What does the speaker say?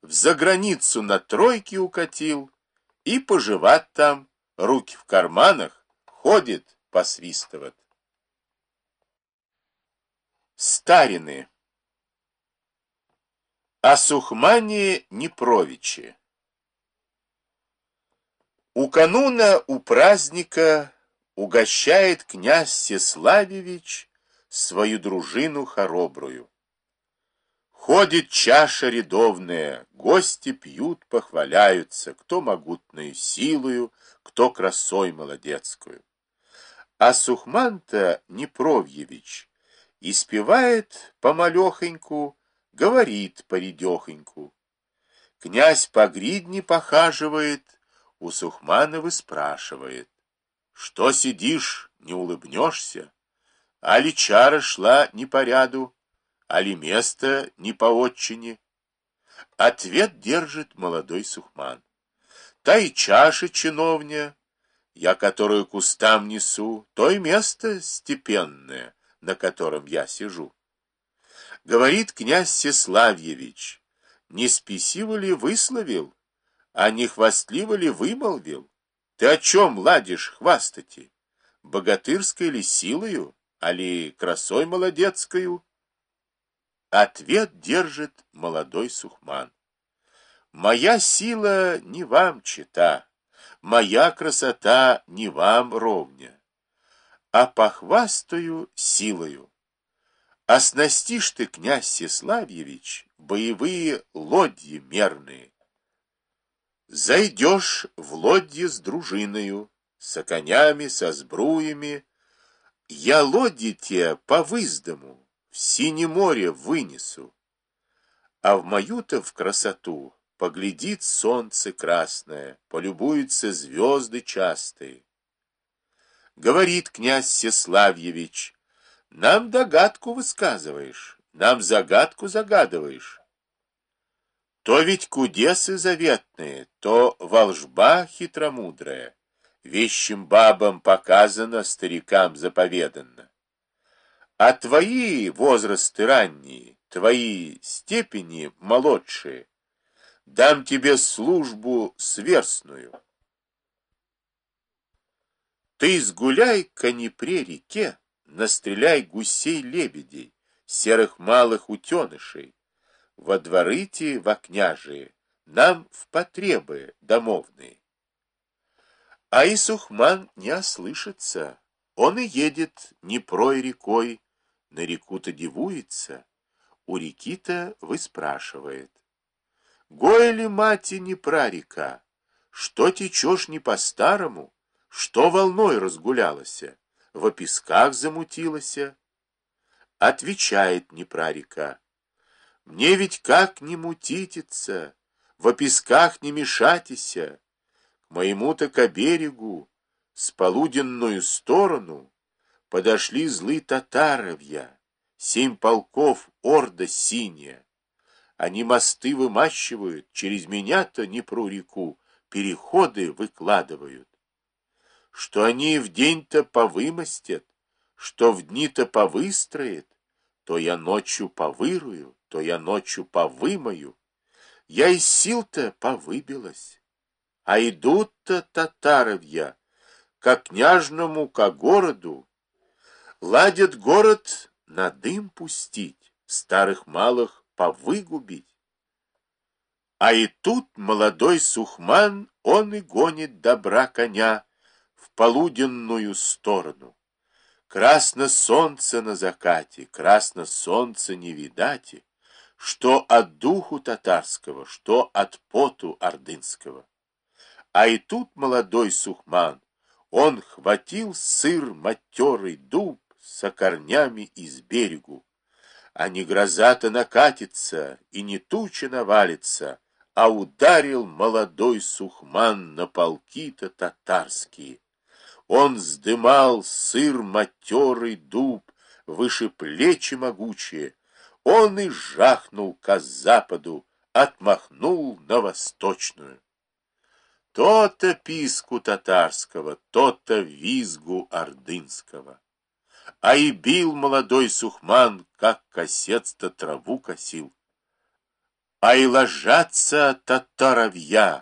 в заграницу на тройке укатил и поживать там, руки в карманах, ходит, посвистывает. Старины. О Сухмане Непровиче. У кануна, у праздника угощает князь Всеславьевич свою дружину хоробрую. Ходит чаша рядовная, гости пьют, похваляются, кто могутною силою, кто красой молодецкую. А Сухман-то Непровьевич испевает помалехоньку, говорит поредехоньку. Князь по гридне похаживает, у Сухмана выспрашивает: что сидишь, не улыбнешься? Али чара шла не по ряду, али место не по отчине? Ответ держит молодой Сухман: та и чаша чиновня, я которую кустам несу, то и место степенное, на котором я сижу. Говорит князь Всеславьевич: не спесиво ли высловил, а не хвастливо ли вымолвил? Ты о чем ладишь хвастати? Богатырской ли силою, али красой молодецкою? Ответ держит молодой Сухман: моя сила не вам чета, моя красота не вам ровня, а похвастаю силою. Оснастишь ты, князь Всеславьевич, боевые лодьи мерные. Зайдешь в лодье с дружиною, со конями, со сбруями. Я лодьи те по выздому в синее море вынесу, а в мою-то в красоту поглядит солнце красное, полюбуются звезды частые. Говорит князь Всеславьевич: нам догадку высказываешь, нам загадку загадываешь. То ведь кудесы заветные, то волжба хитромудрая, вещим бабам показано, старикам заповеданно. А твои возрасты ранние, твои степени молодшие, дам тебе службу сверстную. Ты сгуляй к Днепре реке, настреляй гусей-лебедей, серых малых утенышей, во дворыте во княжие, нам в потребы домовные. А и Сухман не ослышится, он и едет Днепрой рекой, на реку-то дивуется, у реки-то выспрашивает: гой ли, мати, Днепра река, что течешь не по-старому, что волной разгулялася, во песках замутилася? Отвечает Днепра река: мне ведь как не мутититься, во песках не мешатися, к моему-то ко берегу, с полуденную сторону, подошли злы татаровья, 7 полков орда синяя. Они мосты вымащивают, через меня-то Днепру реку переходы выкладывают. Что они в день-то повымостят, что в дни-то повыстроят, то я ночью повырую, то я ночью повымою. Я из сил-то повыбилась. А идут-то татаровья, ко княжному, ко городу. Ладят город на дым пустить, старых малых повыгубить. А и тут молодой Сухман, он и гонит добра коня в полуденную сторону. Красно солнце на закате, красно солнце не видати, что от духу татарского, что от поту ордынского. А и тут молодой Сухман, он хватил сыр матерый дуб со корнями из берегу, а не гроза-то накатится и не туча навалится, а ударил молодой Сухман на полки-то татарские. Он вздымал сыр матерый дуб выше плечи могучие, он и жахнул ко западу, отмахнул на восточную. То-то писку татарского, то-то визгу ордынского. А и бил молодой Сухман, как косец-то траву косил. а и ложатся татаровья.